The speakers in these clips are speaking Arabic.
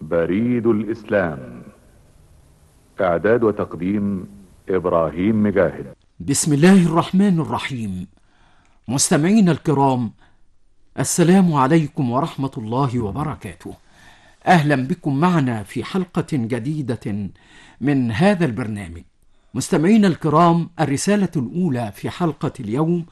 بريد الإسلام. إعداد وتقديم إبراهيم مجاهد. بسم الله الرحمن الرحيم. مستمعينا الكرام، السلام عليكم ورحمة الله وبركاته. أهلا بكم معنا في حلقة جديدة من هذا البرنامج. مستمعينا الكرام، الرسالة الأولى في حلقة اليوم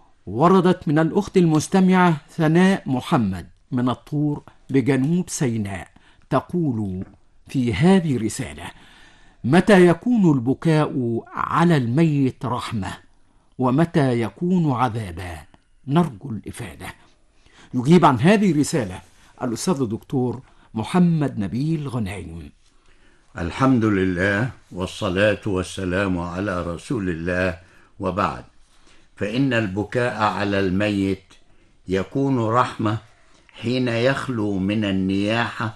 وردت من الأخت المستمعة ثناء محمد من الطور بجنوب سيناء، تقول في هذه الرسالة: متى يكون البكاء على الميت رحمة، ومتى يكون عذابا؟ نرجو الإفادة. يجيب عن هذه الرسالة الأستاذ الدكتور محمد نبيل غنايم. الحمد لله والصلاة والسلام على رسول الله، وبعد، فإن البكاء على الميت يكون رحمة حين يخلو من النياحة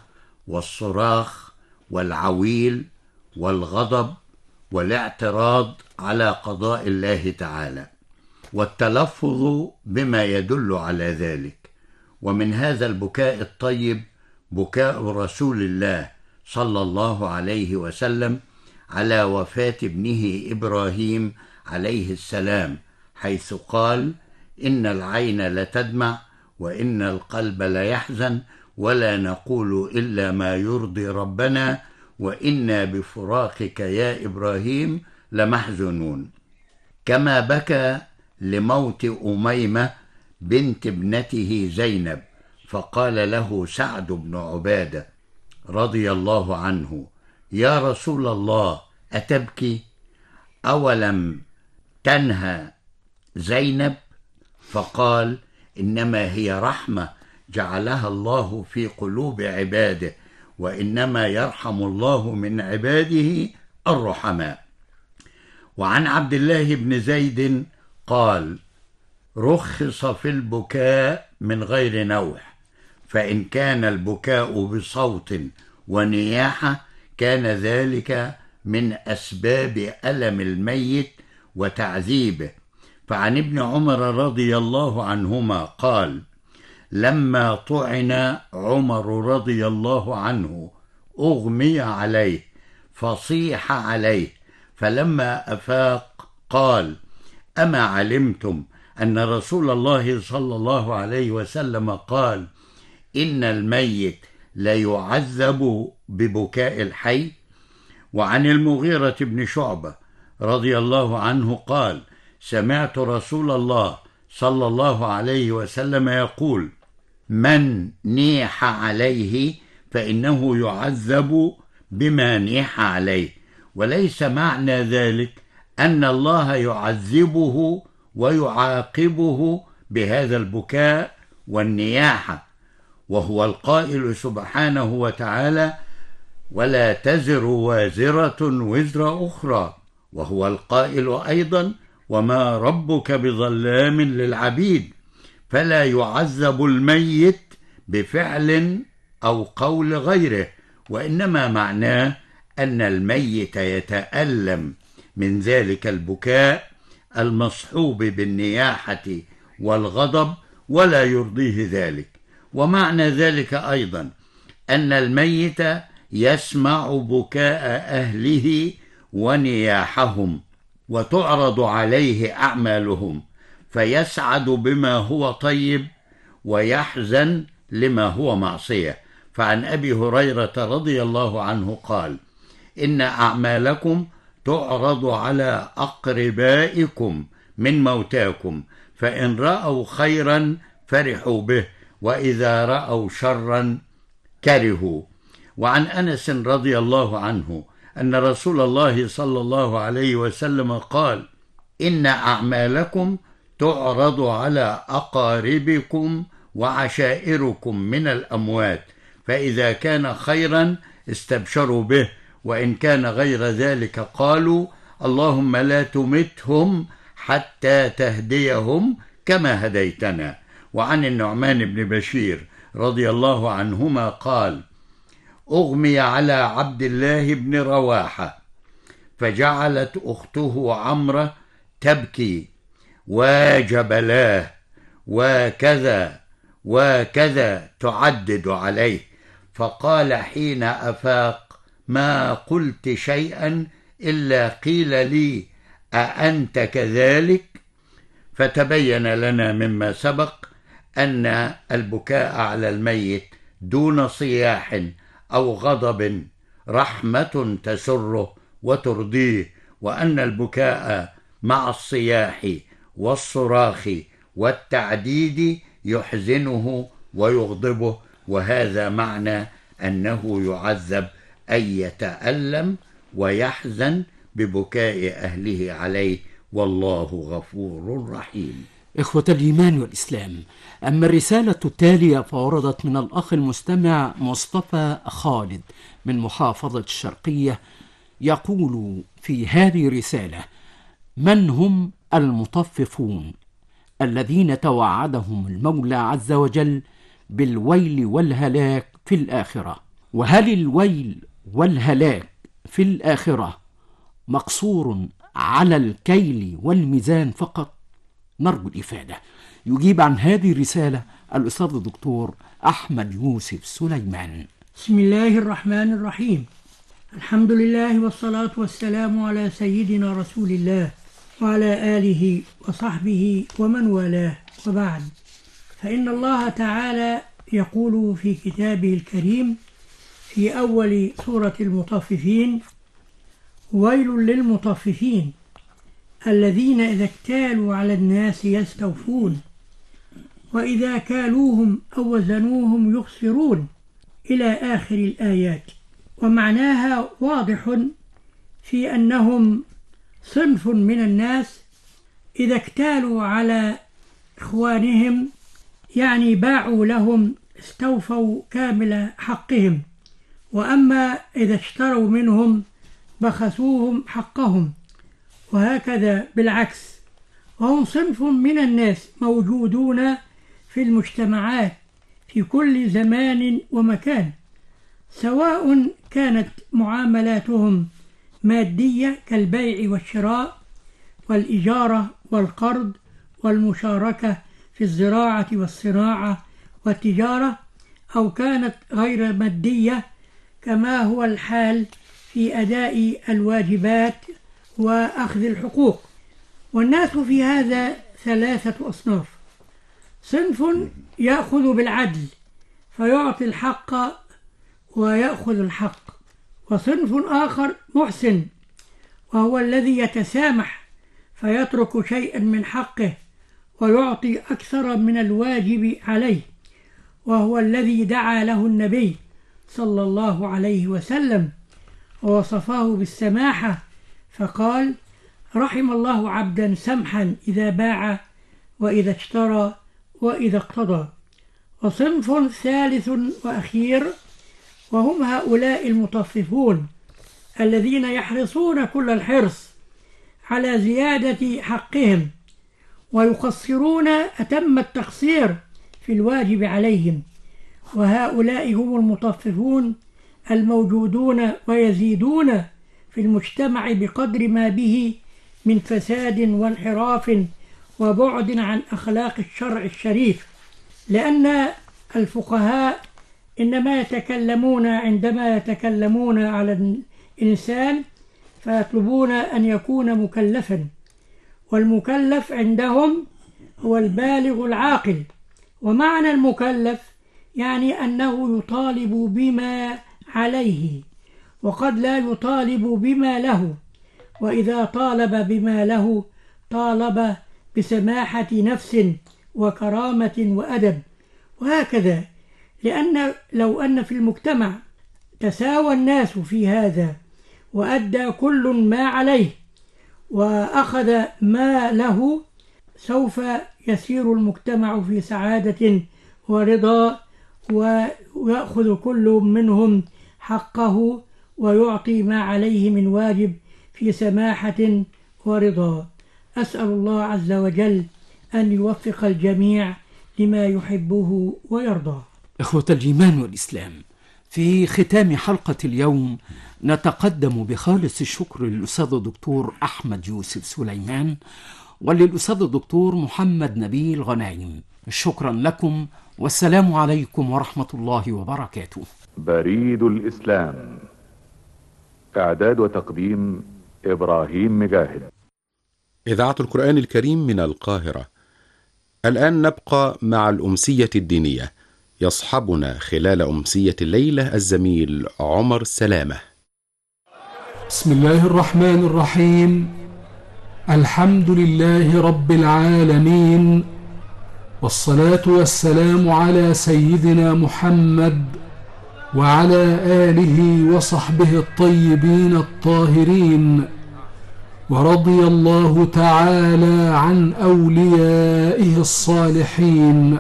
والصراخ والعويل والغضب والاعتراض على قضاء الله تعالى، والتلفظ بما يدل على ذلك. ومن هذا البكاء الطيب بكاء رسول الله صلى الله عليه وسلم على وفاة ابنه إبراهيم عليه السلام، حيث قال: إن العين لتدمع وإن القلب ليحزن ولا نقول إلا ما يرضي ربنا وإنا بفراقك يا إبراهيم لمحزونون. كما بكى لموت أميمة بنت ابنته زينب، فقال له سعد بن عبادة رضي الله عنه: يا رسول الله، أتبكي؟ أولم تنهى زينب؟ فقال: إنما هي رحمة جعلها الله في قلوب عباده، وإنما يرحم الله من عباده الرحماء. وعن عبد الله بن زيد قال: رخص في البكاء من غير نوح، فإن كان البكاء بصوت ونياحة كان ذلك من أسباب ألم الميت وتعذيبه. فعن ابن عمر رضي الله عنهما قال: لما طعن عمر رضي الله عنه أغمي عليه فصيح عليه، فلما أفاق قال: أما علمتم أن رسول الله صلى الله عليه وسلم قال: إن الميت ليعذب ببكاء الحي؟ وعن المغيرة بن شعبة رضي الله عنه قال: سمعت رسول الله صلى الله عليه وسلم يقول: من نيح عليه فإنه يعذب بما نيح عليه. وليس معنى ذلك أن الله يعذبه ويعاقبه بهذا البكاء والنياحة، وهو القائل سبحانه وتعالى: ولا تزر وازرة وزر أخرى، وهو القائل أيضا: وما ربك بظلام للعبيد. فلا يعذب الميت بفعل أو قول غيره، وإنما معناه أن الميت يتألم من ذلك البكاء المصحوب بالنياحة والغضب ولا يرضيه ذلك. ومعنى ذلك أيضا أن الميت يسمع بكاء أهله ونياحهم، وتعرض عليه أعمالهم، فيسعد بما هو طيب ويحزن لما هو معصية. فعن أبي هريرة رضي الله عنه قال: إن أعمالكم تعرض على أقربائكم من موتاكم، فإن رأوا خيرا فرحوا به، وإذا رأوا شرا كرهوا. وعن أنس رضي الله عنه أن رسول الله صلى الله عليه وسلم قال: إن أعمالكم تعرض على أقاربكم وعشائركم من الأموات، فإذا كان خيرا استبشروا به، وإن كان غير ذلك قالوا: اللهم لا تمتهم حتى تهديهم كما هديتنا. وعن النعمان بن بشير رضي الله عنهما قال: أغمي على عبد الله بن رواحة، فجعلت أخته عمرة تبكي: وجبلاه وكذا وكذا تعدد عليه، فقال حين أفاق: ما قلت شيئا إلا قيل لي أأنت كذلك؟ فتبين لنا مما سبق أن البكاء على الميت دون صياح أو غضب رحمة تسره وترضيه، وأن البكاء مع الصياح والصراخ والتعديد يحزنه ويغضبه، وهذا معنى أنه يعذب أي يتألم ويحزن ببكاء أهله عليه، والله غفور رحيم. إخوة الإيمان والإسلام، أما الرسالة التالية فوردت من الأخ المستمع مصطفى خالد من محافظة الشرقية، يقول في هذه الرسالة: من هم المطففون الذين توعدهم المولى عز وجل بالويل والهلاك في الآخرة؟ وهل الويل والهلاك في الآخرة مقصور على الكيل والميزان فقط؟ نرجو الإفادة. يجيب عن هذه الرسالة الأستاذ الدكتور أحمد يوسف سليمان. بسم الله الرحمن الرحيم. الحمد لله والصلاة والسلام على سيدنا رسول الله وعلى آله وصحبه ومن والاه، وبعد، فإن الله تعالى يقول في كتابه الكريم في أول سورة المطففين: ويل للمطففين الذين إذا اكتالوا على الناس يستوفون وإذا كالوهم أو وزنوهم يخسرون، إلى آخر الآيات. ومعناها واضح في أنهم صنف من الناس إذا اكتالوا على إخوانهم، يعني باعوا لهم، استوفوا كامل حقهم، وأما إذا اشتروا منهم بخسوهم حقهم، وهكذا بالعكس. وهم صنف من الناس موجودون في المجتمعات في كل زمان ومكان، سواء كانت معاملاتهم مادية كالبيع والشراء والإجارة والقرض والمشاركة في الزراعة والصناعة والتجارة، أو كانت غير مادية كما هو الحال في أداء الواجبات وأخذ الحقوق. والناس في هذا ثلاثة أصناف: صنف يأخذ بالعدل فيعطي الحق ويأخذ الحق، وصنف آخر محسن وهو الذي يتسامح فيترك شيئا من حقه ويعطي أكثر من الواجب عليه، وهو الذي دعا له النبي صلى الله عليه وسلم ووصفه بالسماحة فقال: رحم الله عبدا سمحا إذا باع وإذا اشترى وإذا اقتضى. وصنف ثالث وأخير وهم هؤلاء المطففون الذين يحرصون كل الحرص على زيادة حقهم ويقصرون أتم التقصير في الواجب عليهم، وهؤلاء هم المطففون الموجودون ويزيدون في المجتمع بقدر ما به من فساد وانحراف وبعد عن أخلاق الشرع الشريف، لأن الفقهاء إنما يتكلمون عندما يتكلمون على الإنسان فيطلبون أن يكون مكلفا، والمكلف عندهم هو البالغ العاقل. ومعنى المكلف يعني أنه يطالب بما عليه وقد لا يطالب بما له، وإذا طالب بما له طالب بسماحة نفس وكرامة وأدب، وهكذا. لأن لو أن في المجتمع تساوى الناس في هذا وأدى كل ما عليه وأخذ ما له، سوف يسير المجتمع في سعادة ورضا، ويأخذ كل منهم حقه ويعطي ما عليه من واجب في سماحة ورضا. أسأل الله عز وجل أن يوفق الجميع لما يحبه ويرضاه. إخوة الإيمان والإسلام، في ختام حلقة اليوم نتقدم بخالص الشكر للأستاذ الدكتور أحمد يوسف سليمان وللأستاذ الدكتور محمد نبيل غنايم. شكرا لكم، والسلام عليكم ورحمة الله وبركاته. بريد الإسلام. إعداد وتقديم إبراهيم مجاهد. إذاعة القرآن الكريم من القاهرة. الآن نبقى مع الأمسية الدينية. يصحبنا خلال أمسية الليلة الزميل عمر سلامة. بسم الله الرحمن الرحيم. الحمد لله رب العالمين، والصلاة والسلام على سيدنا محمد وعلى آله وصحبه الطيبين الطاهرين، ورضي الله تعالى عن أوليائه الصالحين.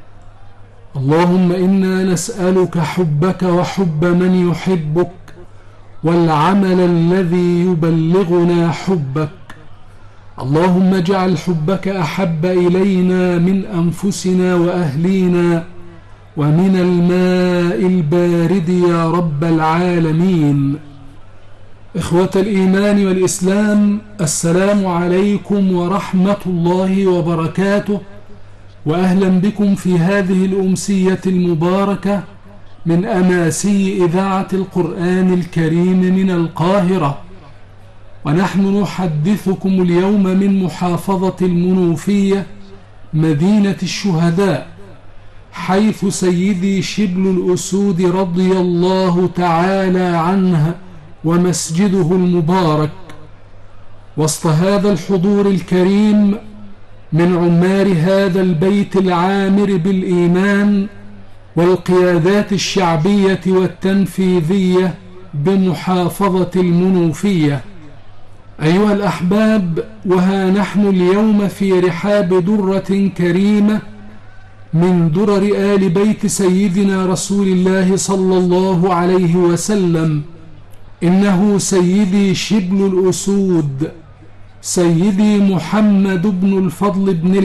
اللهم إنا نسألك حبك وحب من يحبك، والعمل الذي يبلغنا حبك. اللهم اجعل حبك أحب إلينا من أنفسنا وأهلينا ومن الماء البارد يا رب العالمين. إخوة الإيمان والإسلام، السلام عليكم ورحمة الله وبركاته، وأهلا بكم في هذه الأمسية المباركة من أماسي إذاعة القرآن الكريم من القاهرة. ونحن نحدثكم اليوم من محافظة المنوفية مدينة الشهداء، حيث سيدي شبل الأسود رضي الله تعالى عنه ومسجده المبارك. وسط هذا الحضور الكريم من عمار هذا البيت العامر بالإيمان والقيادات الشعبية والتنفيذية بمحافظة المنوفية. أيها الأحباب، وها نحن اليوم في رحاب درة كريمة من درر آل بيت سيدنا رسول الله صلى الله عليه وسلم. إنه سيدي شبل الأسود، سيدي محمد بن الفضل بن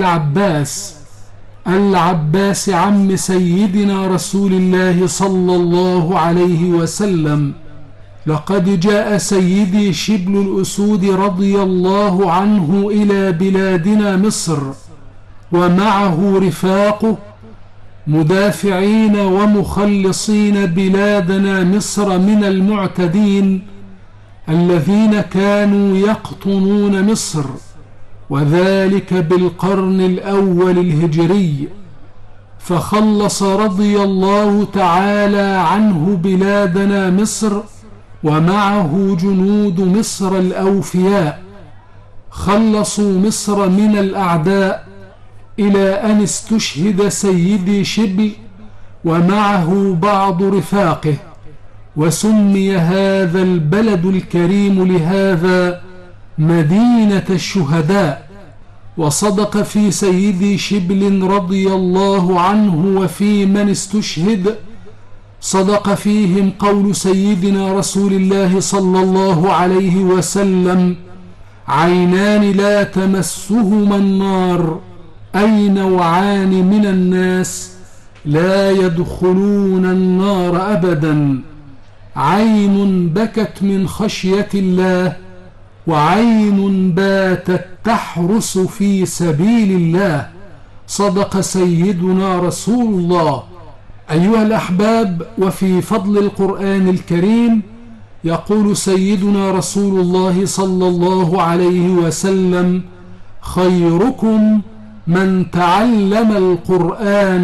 العباس عم سيدنا رسول الله صلى الله عليه وسلم. لقد جاء سيدي شبل الأسود رضي الله عنه إلى بلادنا مصر، ومعه رفاقه مدافعين ومخلصين بلادنا مصر من المعتدين الذين كانوا يقطنون مصر، وذلك بالقرن الأول الهجري. فخلص رضي الله تعالى عنه بلادنا مصر ومعه جنود مصر الأوفياء، خلصوا مصر من الأعداء إلى أن استشهد سيدي شبل ومعه بعض رفاقه، وسمي هذا البلد الكريم لهذا مدينة الشهداء. وصدق في سيدي شبل رضي الله عنه وفي من استشهد، صدق فيهم قول سيدنا رسول الله صلى الله عليه وسلم: عينان لا تمسهما النار، أي نوعان من الناس لا يدخلون النار أبدا: عين بكت من خشية الله، وعين باتت تحرس في سبيل الله. صدق سيدنا رسول الله. أيها الأحباب، وفي فضل القرآن الكريم يقول سيدنا رسول الله صلى الله عليه وسلم: خيركم من تعلم القرآن